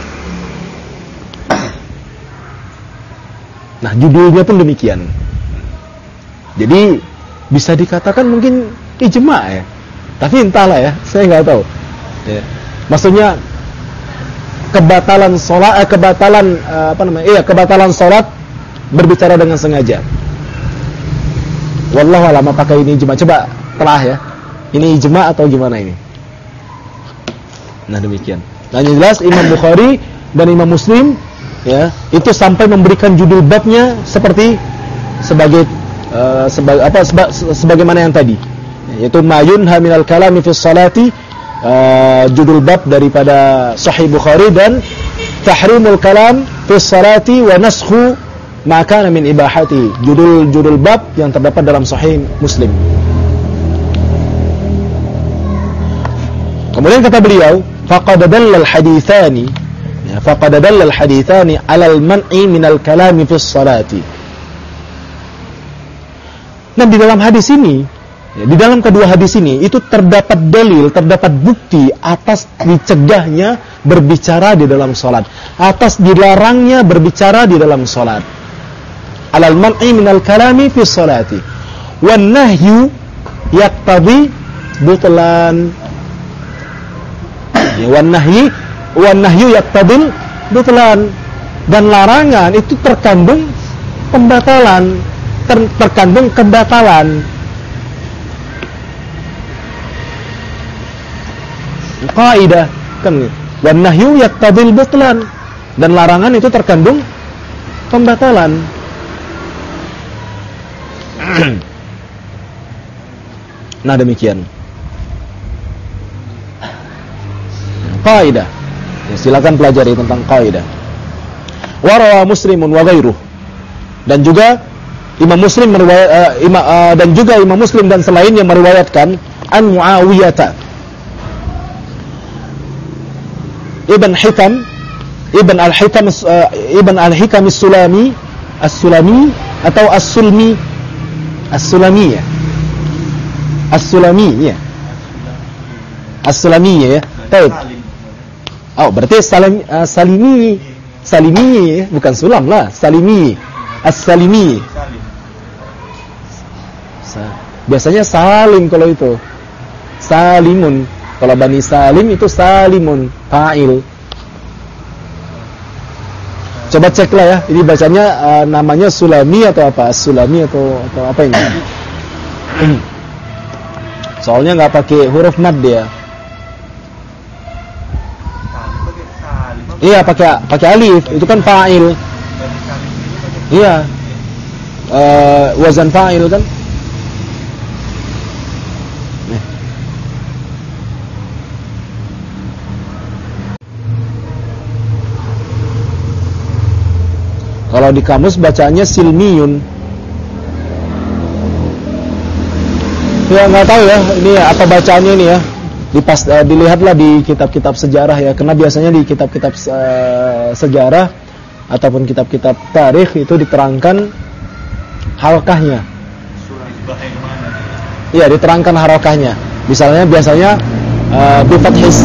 Nah, judulnya pun demikian. Jadi bisa dikatakan mungkin ijma ya. Tapi entahlah ya, saya nggak tahu. Ya. Maksudnya kebatalan salat, kebatalan salat berbicara dengan sengaja. Wallahu a'lam, apakah ini ijma? Coba telah ya. Ini ijma atau gimana ini? Nah, demikian. Nah, yang jelas Imam Bukhari dan Imam Muslim, ya, itu sampai memberikan judul babnya seperti sebagaimana yang tadi, yaitu mayunha minal kalami fis salati. Judul bab daripada Sahih Bukhari, dan tahrimul kalam fis salati wa naskhu ma kana min ibahati. Judul bab yang terdapat dalam Sahih Muslim. Kemudian kata beliau, faqad dalla al-haditsani, ya, faqad dalla al-haditsani 'ala al-man'i min al-kalami fis salati. Nah, di dalam hadis ini, ya, di dalam kedua hadis ini itu terdapat dalil, terdapat bukti atas dicegahnya berbicara di dalam salat, atas dilarangnya berbicara di dalam salat. Alal man'i minal kalami fi sholati. Wan nahyu yaqtadi butlan. Ya, wan nahyu yaqtadi butlan. Dan larangan itu terkandung pembatalan, terkandung kebatalan. Kaidah kan, wan nahyu yaqtadil butlan, dan larangan itu terkandung pembatalan. Nah, demikian kaidah. Ya, silakan pelajari tentang kaidah. Wa rawa Muslimun wa ghairuh, dan juga Imam Muslim dan juga Imam Muslim dan selainnya meriwayatkan an Muawiyah Ibn Al-Hikam As-Sulami atau As-Sulmi ya. As-Sulami ya. Baik. Oh, berarti Salimi ya, bukan Sulam lah, Salimi. As-Salimi. Biasanya Salim kalau itu. Salimun. Kalau Bani Salim itu Salimun, fa'il. Coba ceklah ya, ini bacanya namanya Sulami atau apa? Sulami atau apa ini? Soalnya nggak pakai huruf mad dia. Iya, pakai alif, itu kan fa'il. Iya. Wazan fa'il kan? Kalau di kamus bacanya silmiyun. Ya nggak tahu ya, ini apa bacaannya ini ya. Dilihatlah di kitab-kitab sejarah ya, karena biasanya di kitab-kitab sejarah ataupun kitab-kitab tarikh itu diterangkan harokahnya. Iya, diterangkan harokahnya. Misalnya biasanya bi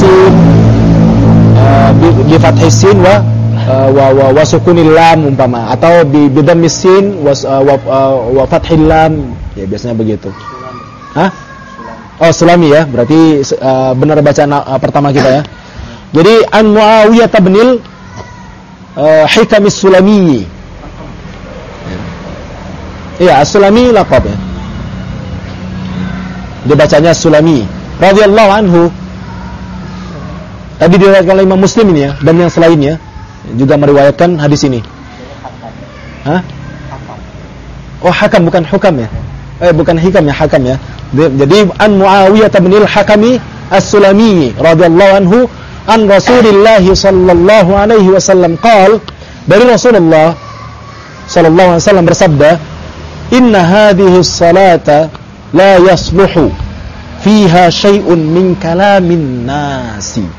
fathis sin wa sukunil lam umpama, atau bi dhammis sin wa fathil lam, ya biasanya begitu. Hah? Oh, Sulami ya, berarti benar bacaan pertama kita ya. Jadi an Muawiyah bin Hikam as-Sulami. Iya, as-Sulami laqab ya. Dia bacanya Sulami radhiyallahu anhu. Tadi diriwayatkan oleh Imam Muslim ini ya, dan yang selainnya juga meriwayatkan hadis ini. Hah? Oh, Hakam bukan Hukam ya. Bukan Hikam ya, Hakam ya. Jadi an Muawiyah bin al-Hakami as-Sulami radhiyallahu anhu an Rasulillah sallallahu alaihi wasallam qaal, dari Rasulullah sallallahu alaihi wasallam bersabda, inna hadhihi as-salata la yasluhu fiha syai'un min kalamin nasi,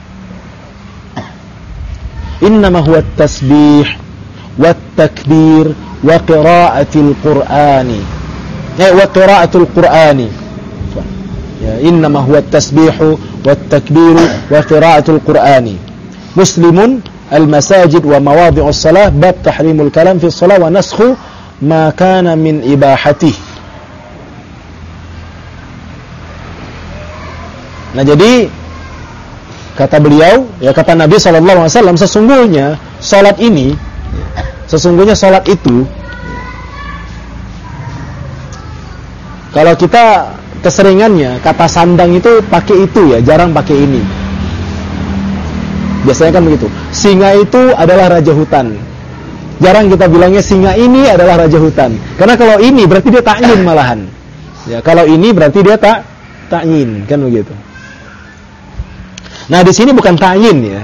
innama huwa at-tasbih wat-takbir wa qira'atil qur'ani. وقراءة القرآن إنما هو التسبيح والتكبير وقراءة القرآن. مسلم المساجد ومواضع الصلاة باب تحريم الكلام في الصلاة ونسخ ما كان من إباحته. Nah, jadi kata beliau, ya kata Nabi SAW, sesungguhnya salat itu, kalau kita keseringannya kata sandang itu pakai itu ya, jarang pakai ini. Biasanya kan begitu. Singa itu adalah raja hutan. Jarang kita bilangnya singa ini adalah raja hutan. Karena kalau ini berarti dia ta'yin malahan. Ya, kalau ini berarti dia ta'yin, kan begitu. Nah, di sini bukan ta'yin ya.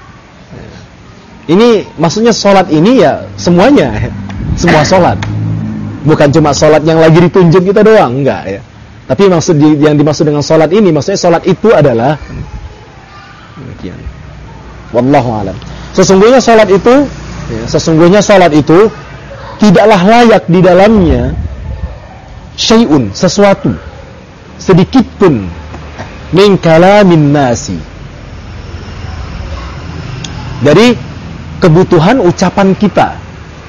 Ini maksudnya salat ini ya semuanya, semua salat. Bukan cuma salat yang lagi ditunjuk kita doang, enggak ya. Tapi yang dimaksud dengan salat ini, maksudnya salat itu adalah demikian. Wallahu a'lam. Sesungguhnya salat itu tidaklah layak di dalamnya syai'un, sesuatu sedikit pun min kalamin nasi, dari kebutuhan ucapan kita.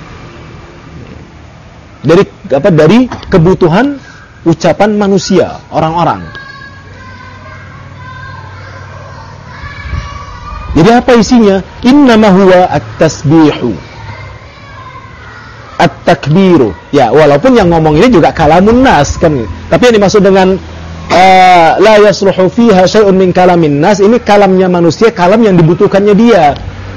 Dari kebutuhan ucapan manusia, orang-orang. Jadi apa isinya? Innama huwa at-tasbihu at-takbiru. Ya, walaupun yang ngomong ini juga kalamun nas kan. Tapi yang dimaksud dengan la yasluhu fiha syai'un min kalamin nas, ini kalamnya manusia, kalam yang dibutuhkannya dia.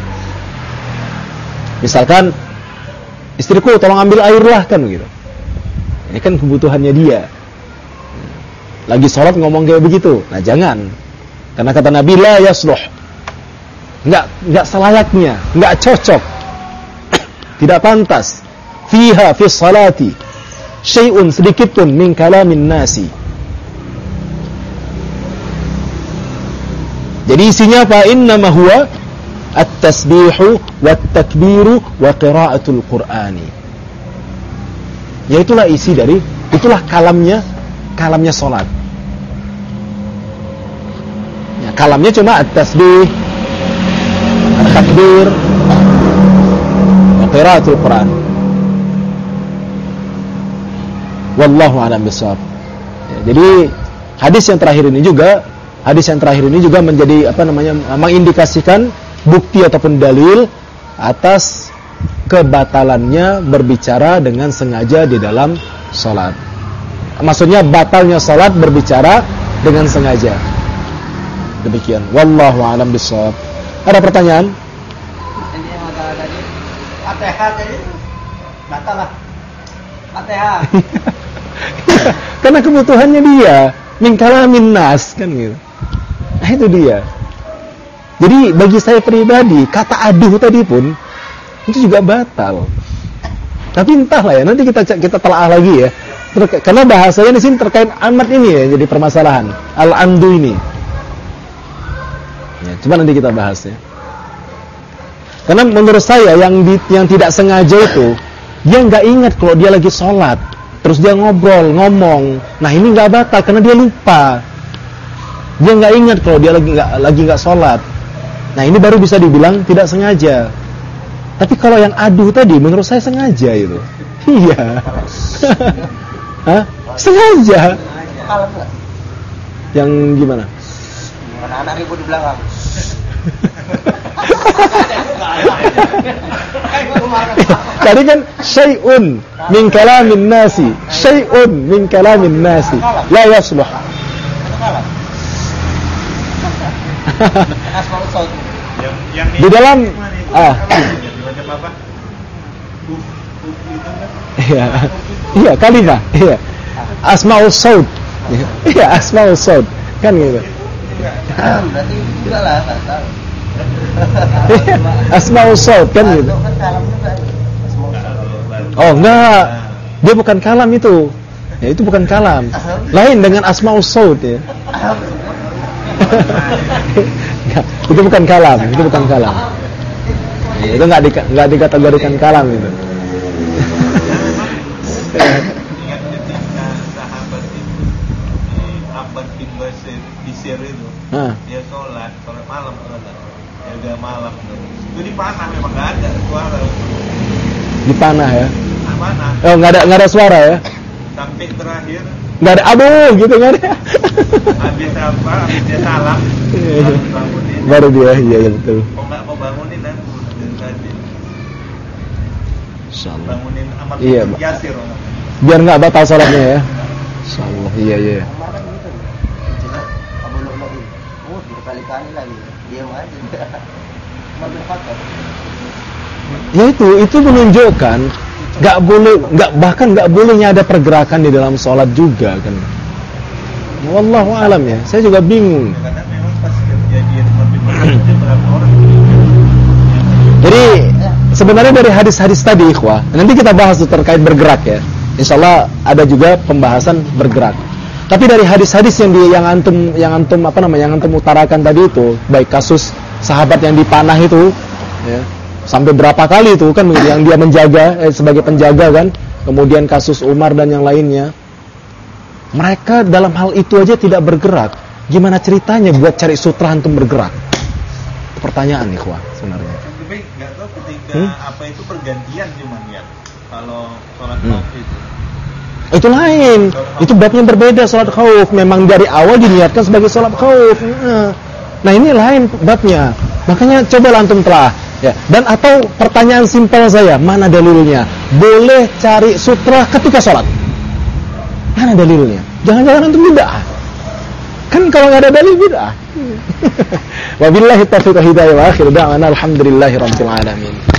Misalkan, istriku tolong ambil air lah, kan begitu. Ini kan kebutuhannya dia. Lagi sholat ngomong kayak begitu. Nah, jangan. Karena kata Nabi, la yasluh. Enggak selayaknya, enggak cocok. Tidak pantas. Fiha fi salati syai'un, sedikit pun min kalamin nasi. Jadi isinya apa? Innama huwa at-tasbihu wat-takbiru wa qira'atul qur'ani. Ya, itulah isi dari, itulah kalamnya salat. Ya, kalamnya cuma at-tasbih, at-takbir wa qira'atul qur'an. Wallahu a'lam bishawab. Ya, jadi hadis yang terakhir ini juga menjadi mengindikasikan bukti ataupun dalil atas kebatalannya berbicara dengan sengaja di dalam salat. Maksudnya batalnya salat berbicara dengan sengaja. Demikian. Wallahu a'lam bishawab. Ada pertanyaan? Ini masalah tadi Fatihah tadi batal lah. Fatihah. Karena kebutuhannya dia, min kalamin nas, kan gitu. Nah, itu dia. Jadi bagi saya pribadi, kata aduh tadi pun itu juga batal. Tapi entahlah ya, nanti kita telaah lagi ya. Karena bahasanya di sini terkait amat ini ya, jadi permasalahan al-amdu ini. Ya, coba nanti kita bahas ya. Karena menurut saya yang tidak sengaja itu, dia nggak ingat kalau dia lagi sholat, terus dia ngomong. Nah ini nggak batal karena dia lupa. Dia nggak ingat kalau dia lagi nggak sholat. Nah ini baru bisa dibilang tidak sengaja. Tapi kalau yang aduh tadi, menurut saya sengaja itu. Iya. Hah? Sengaja. Kalem nggak? Yang gimana? Anak-anak ribut di belakang. Tadi kan syai'un min kalamin nasi, syai'un min kalamin nasi la yasluh. Kalem. Asmaul Saud. Yang Di dalam macam apa? Itu kan? Iya, kalimah, iya. Asmaul Saud. Iya, Asmaul Saud. Kan gitu. Berarti enggak lah, enggak tahu. Asmaul Saud kan gitu. Kan kalem juga. Asmaul Saud. Oh, enggak. Dia bukan kalam itu. Ya, itu bukan kalam. Lain dengan Asmaul Saud ya. Enggak, itu bukan kalam, itu bukan kalam. Ya, itu enggak dikategorikan kalam itu. Ingat ketika sahabat itu Abbad bin Bisir itu, dia sholat malam ya udah malam itu dipanah, memang nggak ada suara. Dipanah ya. Panah. Oh, enggak ada suara ya. Sampai terakhir Enggak ada aduh gitu kan ya. habis dia salam bangunin. Baru dia, iya betul. Kok nggak mau bangunin dan tadi Insyaallah. bangunin Ammar Iya, bin Pak. Yasir. Biar enggak batal salatnya ya. Insyaallah. Iya. Kemarin gitu. Cina Abu Lu'lu'i. Oh, berkali-kali lagi. Diam aja. Mobil fakir. Ya itu menunjukkan bahkan nggak bolehnya ada pergerakan di dalam sholat juga kan. Wallahu alam ya. Saya juga bingung. Karena memang pas kejadian mobil itu berapa orang. Jadi sebenarnya dari hadis-hadis tadi ikhwah, nanti kita bahas terkait bergerak ya. Insyaallah ada juga pembahasan bergerak. Tapi dari hadis-hadis yang antum utarakan tadi itu, baik kasus sahabat yang dipanah itu ya, sampai berapa kali itu kan yang dia menjaga sebagai penjaga kan, kemudian kasus Umar dan yang lainnya, mereka dalam hal itu aja tidak bergerak. Gimana ceritanya buat cari sutra antum bergerak? Itu pertanyaan ikhwah sebenarnya. Tapi nggak tahu ketika apa itu pergantian cuman ya kalau sholat maaf Itu lain. Itu babnya berbeda. Salat khauf memang dari awal diniatkan sebagai salat khauf. Nah, ini lain babnya. Makanya coba antum telah ya. Dan atau pertanyaan simpel saya, mana dalilnya? Boleh cari sutra ketika salat. Mana dalilnya? Jangan-jangan antum bid'ah. Kan kalau enggak ada dalil bid'ah. Wabillahi taufiq wal hidayah wa akhiru da'wana alhamdulillahirabbil alamin.